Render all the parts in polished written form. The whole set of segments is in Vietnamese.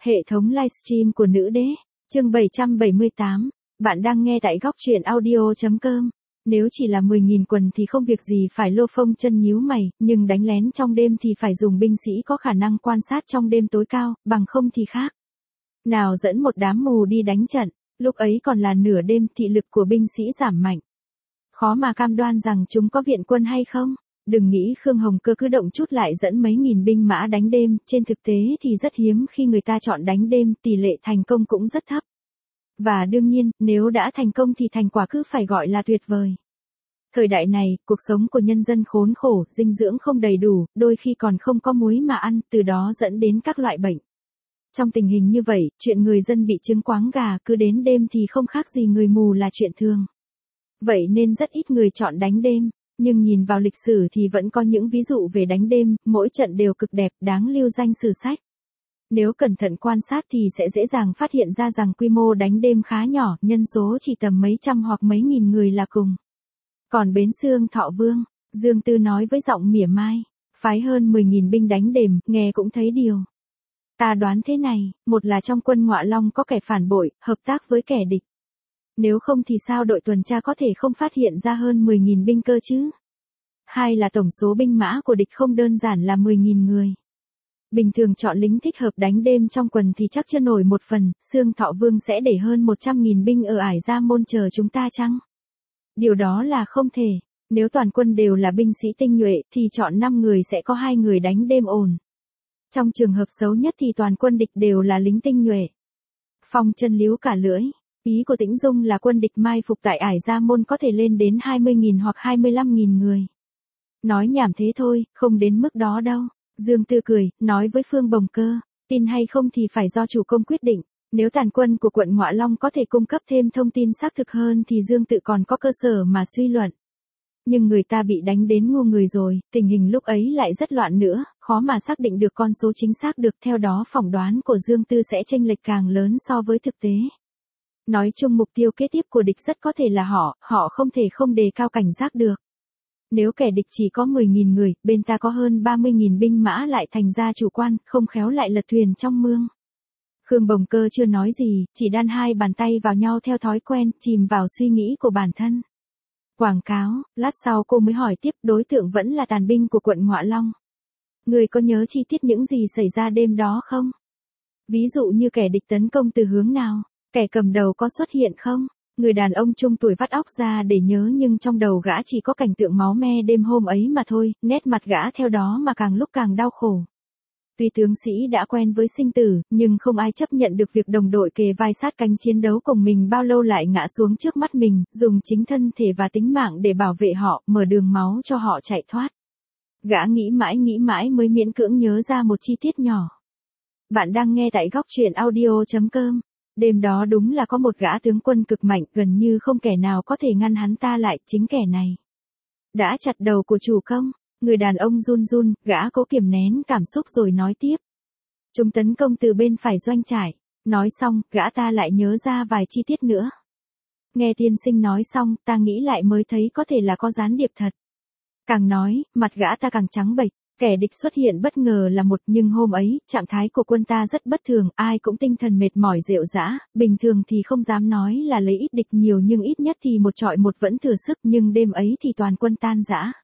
Hệ thống livestream của nữ đế, chương 778, bạn đang nghe tại góc truyện audio.com. Nếu chỉ là 10.000 quần thì không việc gì phải lô phông chân nhíu mày, nhưng đánh lén trong đêm thì phải dùng binh sĩ có khả năng quan sát trong đêm tối cao, bằng không thì khác nào dẫn một đám mù đi đánh trận, lúc ấy còn là nửa đêm, thị lực của binh sĩ giảm mạnh. Khó mà cam đoan rằng chúng có viện quân hay không. Đừng nghĩ Khương Hồng Cơ cứ động chút lại dẫn mấy nghìn binh mã đánh đêm, trên thực tế thì rất hiếm khi người ta chọn đánh đêm, tỷ lệ thành công cũng rất thấp. Và đương nhiên, nếu đã thành công thì thành quả cứ phải gọi là tuyệt vời. Thời đại này, cuộc sống của nhân dân khốn khổ, dinh dưỡng không đầy đủ, đôi khi còn không có muối mà ăn, từ đó dẫn đến các loại bệnh. Trong tình hình như vậy, chuyện người dân bị chứng quáng gà cứ đến đêm thì không khác gì người mù là chuyện thường. Vậy nên rất ít người chọn đánh đêm. Nhưng nhìn vào lịch sử thì vẫn có những ví dụ về đánh đêm, mỗi trận đều cực đẹp, đáng lưu danh sử sách. Nếu cẩn thận quan sát thì sẽ dễ dàng phát hiện ra rằng quy mô đánh đêm khá nhỏ, nhân số chỉ tầm mấy trăm hoặc mấy nghìn người là cùng. Còn Bến Xương Thọ Vương, Dương Tư nói với giọng mỉa mai, phái hơn 10.000 binh đánh đêm, nghe cũng thấy điều. Ta đoán thế này, một là trong quân Ngọa Long có kẻ phản bội, hợp tác với kẻ địch. Nếu không thì sao đội tuần tra có thể không phát hiện ra hơn 10.000 binh cơ chứ? Hai là tổng số binh mã của địch không đơn giản là 10.000 người. Bình thường chọn lính thích hợp đánh đêm trong quần thì chắc chưa nổi một phần, Xương Thọ Vương sẽ để hơn 100.000 binh ở Ải Gia Môn chờ chúng ta chăng? Điều đó là không thể, nếu toàn quân đều là binh sĩ tinh nhuệ thì chọn 5 người sẽ có 2 người đánh đêm ổn. Trong trường hợp xấu nhất thì toàn quân địch đều là lính tinh nhuệ. Phong Chân líu cả lưỡi. Ý của Tĩnh Dung là quân địch mai phục tại Ải Gia Môn có thể lên đến 20.000 hoặc 25.000 người. Nói nhảm thế thôi, không đến mức đó đâu. Dương Tư cười, nói với Phương Bồng Cơ, tin hay không thì phải do chủ công quyết định. Nếu tàn quân của quận Ngọa Long có thể cung cấp thêm thông tin xác thực hơn thì Dương Tự còn có cơ sở mà suy luận. Nhưng người ta bị đánh đến ngu người rồi, tình hình lúc ấy lại rất loạn nữa, khó mà xác định được con số chính xác được, theo đó phỏng đoán của Dương Tư sẽ chênh lệch càng lớn so với thực tế. Nói chung mục tiêu kế tiếp của địch rất có thể là họ không thể không đề cao cảnh giác được. Nếu kẻ địch chỉ có 10.000 người, bên ta có hơn 30.000 binh mã lại thành ra chủ quan, không khéo lại lật thuyền trong mương. Khương Bồng Cơ chưa nói gì, chỉ đan hai bàn tay vào nhau theo thói quen, chìm vào suy nghĩ của bản thân. Quảng cáo, lát sau cô mới hỏi tiếp, đối tượng vẫn là tàn binh của quận Ngọa Long. Người có nhớ chi tiết những gì xảy ra đêm đó không? Ví dụ như kẻ địch tấn công từ hướng nào? Kẻ cầm đầu có xuất hiện không? Người đàn ông trung tuổi vắt óc ra để nhớ nhưng trong đầu gã chỉ có cảnh tượng máu me đêm hôm ấy mà thôi, nét mặt gã theo đó mà càng lúc càng đau khổ. Tuy tướng sĩ đã quen với sinh tử, nhưng không ai chấp nhận được việc đồng đội kề vai sát cánh chiến đấu cùng mình bao lâu lại ngã xuống trước mắt mình, dùng chính thân thể và tính mạng để bảo vệ họ, mở đường máu cho họ chạy thoát. Gã nghĩ mãi mới miễn cưỡng nhớ ra một chi tiết nhỏ. Bạn đang nghe tại góc truyện audio.com. Đêm đó đúng là có một gã tướng quân cực mạnh, gần như không kẻ nào có thể ngăn hắn ta lại, chính kẻ này đã chặt đầu của chủ công. Người đàn ông run run, gã cố kiềm nén cảm xúc rồi nói tiếp. Chúng tấn công từ bên phải doanh trại. Nói xong, gã ta lại nhớ ra vài chi tiết nữa. Nghe tiên sinh nói xong, ta nghĩ lại mới thấy có thể là có gián điệp thật. Càng nói, mặt gã ta càng trắng bệch. Kẻ địch xuất hiện bất ngờ là một, nhưng hôm ấy, trạng thái của quân ta rất bất thường, ai cũng tinh thần mệt mỏi rệu rã, bình thường thì không dám nói là lấy ít địch nhiều nhưng ít nhất thì một trọi một vẫn thừa sức, nhưng đêm ấy thì toàn quân tan rã.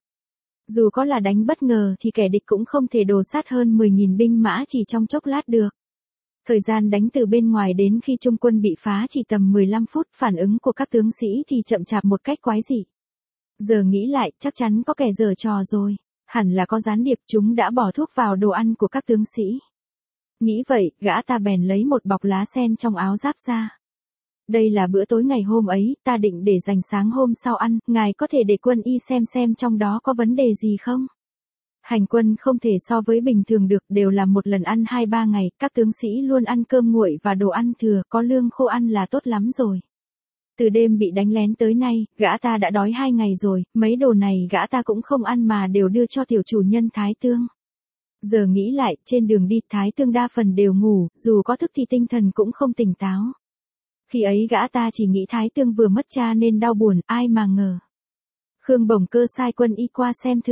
Dù có là đánh bất ngờ thì kẻ địch cũng không thể đồ sát hơn 10.000 binh mã chỉ trong chốc lát được. Thời gian đánh từ bên ngoài đến khi trung quân bị phá chỉ tầm 15 phút, phản ứng của các tướng sĩ thì chậm chạp một cách quái dị. Giờ nghĩ lại, chắc chắn có kẻ giở trò rồi. Hẳn là có gián điệp, chúng đã bỏ thuốc vào đồ ăn của các tướng sĩ. Nghĩ vậy, gã ta bèn lấy một bọc lá sen trong áo giáp ra. Đây là bữa tối ngày hôm ấy, ta định để dành sáng hôm sau ăn, ngài có thể để quân y xem trong đó có vấn đề gì không? Hành quân không thể so với bình thường được, đều là một lần ăn 2-3 ngày, các tướng sĩ luôn ăn cơm nguội và đồ ăn thừa, có lương khô ăn là tốt lắm rồi. Từ đêm bị đánh lén tới nay, gã ta đã đói 2 ngày rồi, mấy đồ này gã ta cũng không ăn mà đều đưa cho tiểu chủ nhân Thái Tương. Giờ nghĩ lại, trên đường đi Thái Tương đa phần đều ngủ, dù có thức thì tinh thần cũng không tỉnh táo. Khi ấy gã ta chỉ nghĩ Thái Tương vừa mất cha nên đau buồn, ai mà ngờ. Khương Bồng Cơ sai quân y qua xem thử,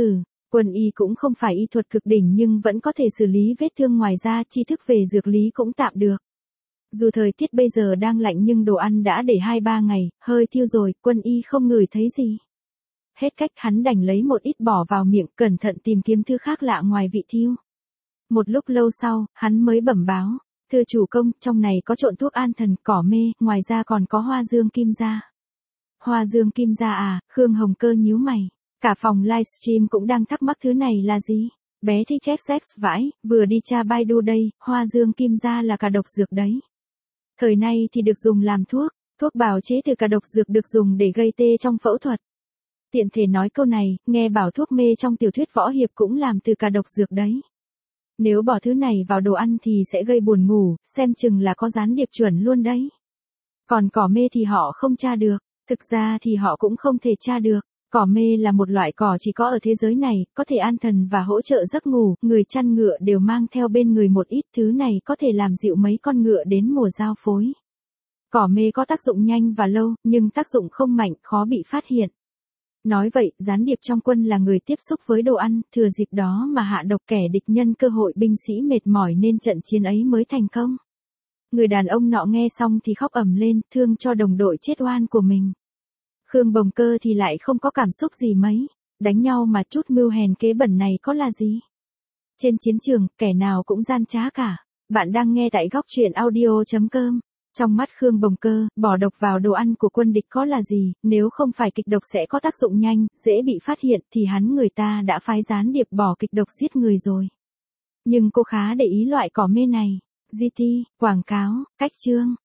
Quân y cũng không phải y thuật cực đỉnh nhưng vẫn có thể xử lý vết thương, ngoài ra tri thức về dược lý cũng tạm được. Dù thời tiết bây giờ đang lạnh nhưng đồ ăn đã để 2-3 ngày, hơi thiêu rồi, quân y không ngửi thấy gì. Hết cách hắn đành lấy một ít bỏ vào miệng, cẩn thận tìm kiếm thứ khác lạ ngoài vị thiêu. Một lúc lâu sau, hắn mới bẩm báo, thưa chủ công, trong này có trộn thuốc an thần, cỏ mê, ngoài ra còn có hoa dương kim gia. Hoa dương kim gia à? Khương Hồng Cơ nhíu mày. Cả phòng livestream cũng đang thắc mắc thứ này là gì. Bé thích XX vãi, vừa đi tra Baidu đây, hoa dương kim gia là cả độc dược đấy. Thời nay thì được dùng làm thuốc, thuốc bào chế từ cả độc dược được dùng để gây tê trong phẫu thuật. Tiện thể nói câu này, nghe bảo thuốc mê trong tiểu thuyết võ hiệp cũng làm từ cả độc dược đấy. Nếu bỏ thứ này vào đồ ăn thì sẽ gây buồn ngủ, xem chừng là có gián điệp chuẩn luôn đấy. Còn cỏ mê thì họ không tra được, thực ra thì họ cũng không thể tra được. Cỏ mê là một loại cỏ chỉ có ở thế giới này, có thể an thần và hỗ trợ giấc ngủ, người chăn ngựa đều mang theo bên người một ít, thứ này có thể làm dịu mấy con ngựa đến mùa giao phối. Cỏ mê có tác dụng nhanh và lâu, nhưng tác dụng không mạnh, khó bị phát hiện. Nói vậy, gián điệp trong quân là người tiếp xúc với đồ ăn, thừa dịp đó mà hạ độc kẻ địch, nhân cơ hội binh sĩ mệt mỏi nên trận chiến ấy mới thành công. Người đàn ông nọ nghe xong thì khóc ầm lên, thương cho đồng đội chết oan của mình. Khương Bồng Cơ thì lại không có cảm xúc gì mấy, đánh nhau mà chút mưu hèn kế bẩn này có là gì. Trên chiến trường, kẻ nào cũng gian trá cả. Bạn đang nghe tại góc truyện audio.com. Trong mắt Khương Bồng Cơ, bỏ độc vào đồ ăn của quân địch có là gì, nếu không phải kịch độc sẽ có tác dụng nhanh, dễ bị phát hiện thì hắn người ta đã phái gián điệp bỏ kịch độc giết người rồi. Nhưng cô khá để ý loại cỏ mê này. GT, quảng cáo, cách chương.